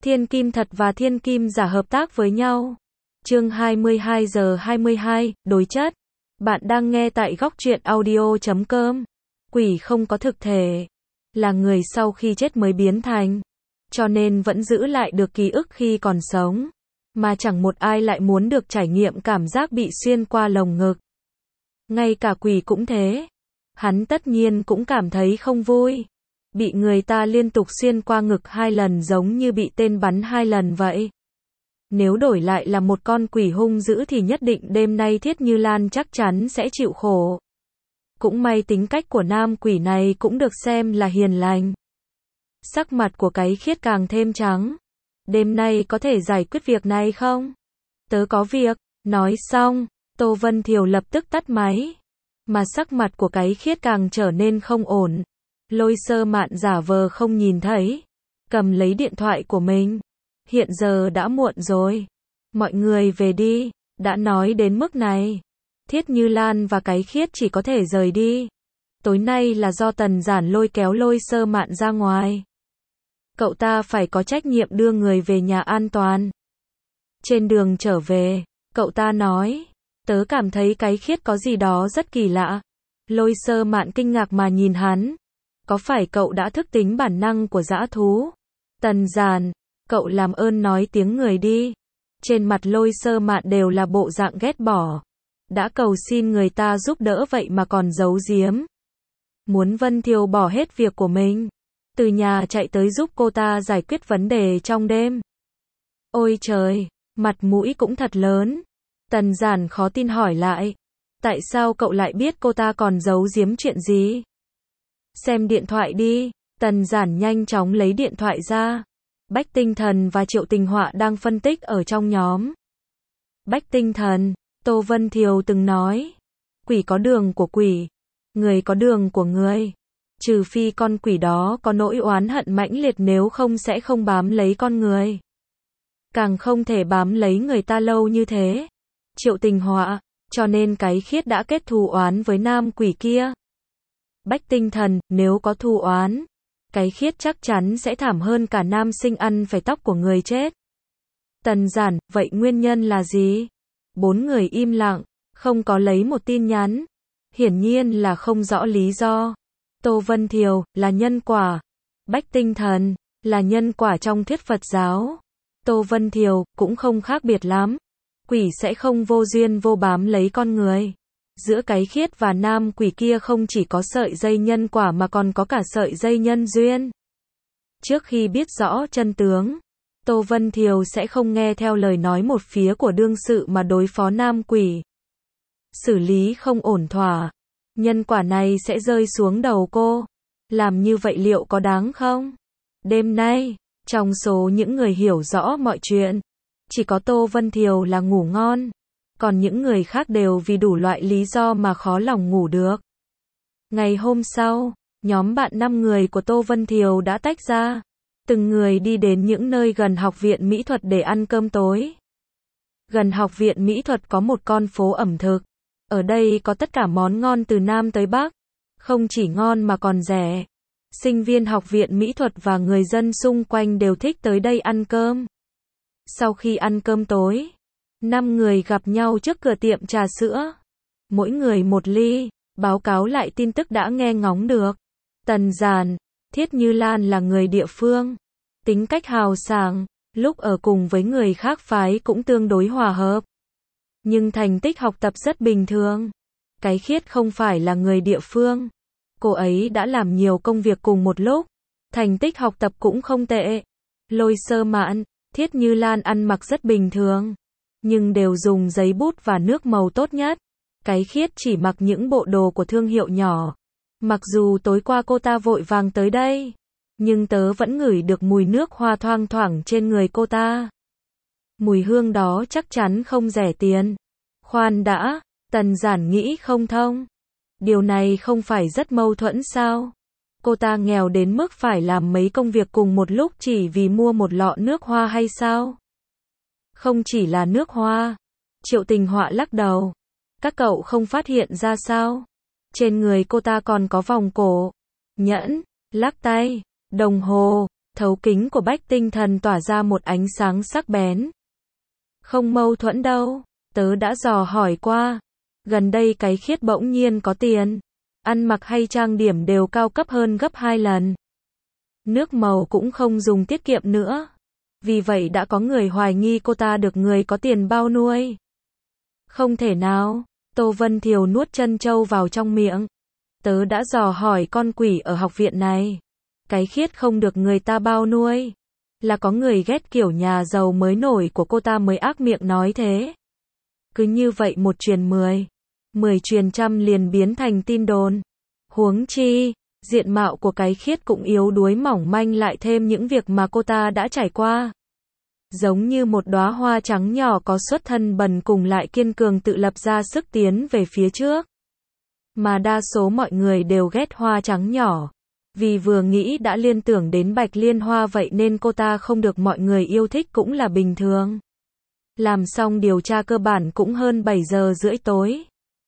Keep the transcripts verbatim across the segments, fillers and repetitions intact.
Thiên kim thật và thiên kim giả hợp tác với nhau. Chương hai mươi hai giờ hai mươi hai, đối chất. Bạn đang nghe tại góc truyện audio chấm com. Quỷ không có thực thể, là người sau khi chết mới biến thành, cho nên vẫn giữ lại được ký ức khi còn sống, mà chẳng một ai lại muốn được trải nghiệm cảm giác bị xuyên qua lồng ngực. Ngay cả quỷ cũng thế. Hắn tất nhiên cũng cảm thấy không vui. Bị người ta liên tục xuyên qua ngực hai lần giống như bị tên bắn hai lần vậy. Nếu đổi lại là một con quỷ hung dữ thì nhất định đêm nay Thiết Như Lan chắc chắn sẽ chịu khổ. Cũng may tính cách của nam quỷ này cũng được xem là hiền lành. Sắc mặt của Cái Khiết càng thêm trắng. Đêm nay có thể giải quyết việc này không? Tớ có việc. Nói xong, Tô Vân Thiều lập tức tắt máy. Mà sắc mặt của Cái Khiết càng trở nên không ổn. Lôi Sơ Mạn giả vờ không nhìn thấy, cầm lấy điện thoại của mình. Hiện giờ đã muộn rồi. Mọi người về đi. Đã nói đến mức này, Thiết Như Lan và Cái Khiết chỉ có thể rời đi. Tối nay là do Tần Giản lôi kéo Lôi Sơ Mạn ra ngoài. Cậu ta phải có trách nhiệm đưa người về nhà an toàn. Trên đường trở về, cậu ta nói, tớ cảm thấy Cái Khiết có gì đó rất kỳ lạ. Lôi Sơ Mạn kinh ngạc mà nhìn hắn. Có phải cậu đã thức tỉnh bản năng của dã thú? Tần Giản, cậu làm ơn nói tiếng người đi. Trên mặt Lôi Sơ Mạn đều là bộ dạng ghét bỏ. Đã cầu xin người ta giúp đỡ vậy mà còn giấu giếm. Muốn Vân Thiều bỏ hết việc của mình, từ nhà chạy tới giúp cô ta giải quyết vấn đề trong đêm. Ôi trời, mặt mũi cũng thật lớn. Tần Giản khó tin hỏi lại. Tại sao cậu lại biết cô ta còn giấu giếm chuyện gì? Xem điện thoại đi. Tần Giản nhanh chóng lấy điện thoại ra. Bách Tinh Thần và Triệu Tình Họa đang phân tích ở trong nhóm. Bách Tinh Thần, Tô Vân Thiều từng nói, quỷ có đường của quỷ, người có đường của người. Trừ phi con quỷ đó có nỗi oán hận mãnh liệt, nếu không sẽ không bám lấy con người. Càng không thể bám lấy người ta lâu như thế. Triệu Tình Họa, cho nên Cái Khiết đã kết thù oán với nam quỷ kia. Bách Tinh Thần, nếu có thù oán, Cái Khiết chắc chắn sẽ thảm hơn cả nam sinh ăn phải tóc của người chết. Tần Giản, vậy nguyên nhân là gì? Bốn người im lặng, không có lấy một tin nhắn. Hiển nhiên là không rõ lý do. Tô Vân Thiều, là nhân quả. Bách Tinh Thần, là nhân quả trong thuyết Phật giáo. Tô Vân Thiều, cũng không khác biệt lắm. Quỷ sẽ không vô duyên vô bám lấy con người. Giữa Cái Khiết và nam quỷ kia không chỉ có sợi dây nhân quả mà còn có cả sợi dây nhân duyên. Trước khi biết rõ chân tướng, Tô Vân Thiều sẽ không nghe theo lời nói một phía của đương sự mà đối phó nam quỷ. Xử lý không ổn thỏa, nhân quả này sẽ rơi xuống đầu cô. Làm như vậy liệu có đáng không? Đêm nay, trong số những người hiểu rõ mọi chuyện, chỉ có Tô Vân Thiều là ngủ ngon. Còn những người khác đều vì đủ loại lý do mà khó lòng ngủ được. Ngày hôm sau, nhóm bạn năm người của Tô Vân Thiều đã tách ra. Từng người đi đến những nơi gần học viện mỹ thuật để ăn cơm tối. Gần học viện mỹ thuật có một con phố ẩm thực. Ở đây có tất cả món ngon từ Nam tới Bắc. Không chỉ ngon mà còn rẻ. Sinh viên học viện mỹ thuật và người dân xung quanh đều thích tới đây ăn cơm. Sau khi ăn cơm tối, năm người gặp nhau trước cửa tiệm trà sữa. Mỗi người một ly, báo cáo lại tin tức đã nghe ngóng được. Tần Giản, Thiết Như Lan là người địa phương. Tính cách hào sảng, lúc ở cùng với người khác phái cũng tương đối hòa hợp. Nhưng thành tích học tập rất bình thường. Cái Khiết không phải là người địa phương. Cô ấy đã làm nhiều công việc cùng một lúc. Thành tích học tập cũng không tệ. Lôi Sơ Mạn, Thiết Như Lan ăn mặc rất bình thường, nhưng đều dùng giấy bút và nước màu tốt nhất. Cái Khiết chỉ mặc những bộ đồ của thương hiệu nhỏ. Mặc dù tối qua cô ta vội vàng tới đây, nhưng tớ vẫn ngửi được mùi nước hoa thoang thoảng trên người cô ta. Mùi hương đó chắc chắn không rẻ tiền. Khoan đã, Tần Giản nghĩ không thông. Điều này không phải rất mâu thuẫn sao? Cô ta nghèo đến mức phải làm mấy công việc cùng một lúc chỉ vì mua một lọ nước hoa hay sao? Không chỉ là nước hoa. Triệu Tình Họa lắc đầu. Các cậu không phát hiện ra sao? Trên người cô ta còn có vòng cổ, nhẫn, lắc tay, đồng hồ, Thấu kính của Bách Tinh Thần tỏa ra một ánh sáng sắc bén. Không mâu thuẫn đâu, tớ đã dò hỏi qua. Gần đây cái Khiết bỗng nhiên có tiền. Ăn mặc hay trang điểm đều cao cấp hơn gấp hai lần. Nước màu cũng không dùng tiết kiệm nữa. Vì vậy đã có người hoài nghi cô ta được người có tiền bao nuôi. Không thể nào, Tô Vân Thiều nuốt trân châu vào trong miệng. Tớ đã dò hỏi con quỷ ở học viện này. Cái Khiết không được người ta bao nuôi. Là có người ghét kiểu nhà giàu mới nổi của cô ta mới ác miệng nói thế. Cứ như vậy một truyền mười, mười truyền trăm liền biến thành tin đồn. Huống chi, diện mạo của cái Khiết cũng yếu đuối mỏng manh lại thêm những việc mà cô ta đã trải qua. Giống như một đóa hoa trắng nhỏ có xuất thân bần cùng lại kiên cường tự lập ra sức tiến về phía trước. Mà đa số mọi người đều ghét hoa trắng nhỏ. Vì vừa nghĩ đã liên tưởng đến Bạch Liên Hoa vậy nên cô ta không được mọi người yêu thích cũng là bình thường. Làm xong điều tra cơ bản cũng hơn bảy giờ rưỡi tối.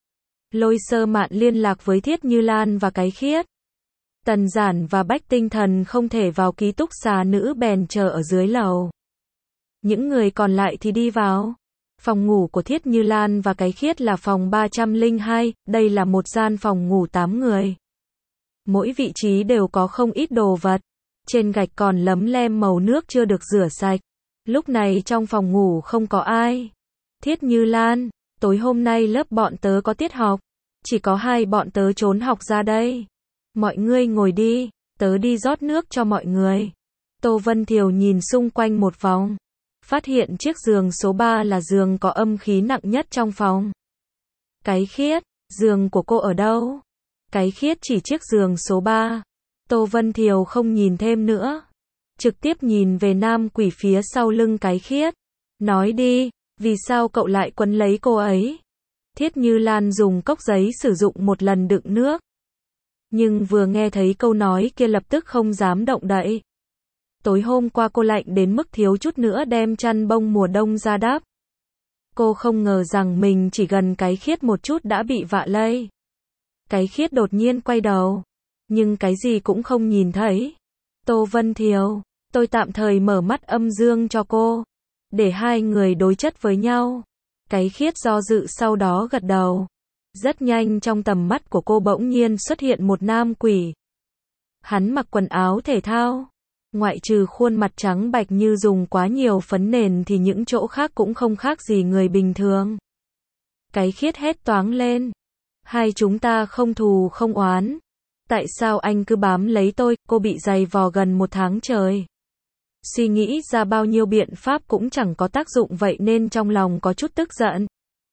Lôi Sơ Mạn liên lạc với Thiết Như Lan và cái Khiết. Tần Giản và Bách Tinh Thần không thể vào ký túc xá nữ bèn chờ ở dưới lầu. Những người còn lại thì đi vào. Phòng ngủ của Thiết Như Lan và cái Khiết là phòng ba trăm lẻ hai, đây là một gian phòng ngủ tám người. Mỗi vị trí đều có không ít đồ vật. Trên gạch còn lấm lem màu nước chưa được rửa sạch. Lúc này trong phòng ngủ không có ai. Thiết Như Lan, tối hôm nay lớp bọn tớ có tiết học. Chỉ có hai bọn tớ trốn học ra đây. Mọi người ngồi đi, tớ đi rót nước cho mọi người. Tô Vân Thiều nhìn xung quanh một vòng. Phát hiện chiếc giường số ba là giường có âm khí nặng nhất trong phòng. Cái Khiết, giường của cô ở đâu? Cái Khiết chỉ chiếc giường số ba. Tô Vân Thiều không nhìn thêm nữa. Trực tiếp nhìn về nam quỷ phía sau lưng cái Khiết. Nói đi, vì sao cậu lại quấn lấy cô ấy? Thiết Như Lan dùng cốc giấy sử dụng một lần đựng nước. Nhưng vừa nghe thấy câu nói kia lập tức không dám động đậy. Tối hôm qua cô lạnh đến mức thiếu chút nữa đem chăn bông mùa đông ra đắp. Cô không ngờ rằng mình chỉ gần cái Khiết một chút đã bị vạ lây. Cái Khiết đột nhiên quay đầu. Nhưng cái gì cũng không nhìn thấy. Tô Vân Thiều, tôi tạm thời mở mắt âm dương cho cô. Để hai người đối chất với nhau. Cái Khiết do dự sau đó gật đầu. Rất nhanh trong tầm mắt của cô bỗng nhiên xuất hiện một nam quỷ. Hắn mặc quần áo thể thao. Ngoại trừ khuôn mặt trắng bạch như dùng quá nhiều phấn nền thì những chỗ khác cũng không khác gì người bình thường. Cái Khiết hét toáng lên. Hai chúng ta không thù không oán. Tại sao anh cứ bám lấy tôi, cô bị giày vò gần một tháng trời. Suy nghĩ ra bao nhiêu biện pháp cũng chẳng có tác dụng vậy nên trong lòng có chút tức giận.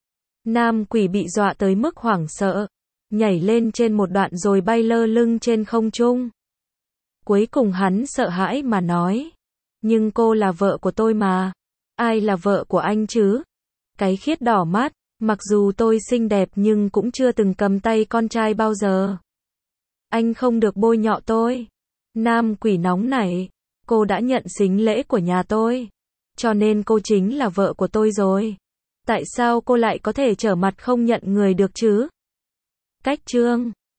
Nam quỷ bị dọa tới mức hoảng sợ. Nhảy lên trên một đoạn rồi bay lơ lửng trên không trung. Cuối cùng hắn sợ hãi mà nói. Nhưng cô là vợ của tôi mà. Ai là vợ của anh chứ? Cái Khiết đỏ mắt. Mặc dù tôi xinh đẹp nhưng cũng chưa từng cầm tay con trai bao giờ. Anh không được bôi nhọ tôi. Nam quỷ nóng nảy. Cô đã nhận sính lễ của nhà tôi. Cho nên cô chính là vợ của tôi rồi. Tại sao cô lại có thể trở mặt không nhận người được chứ? Cách chương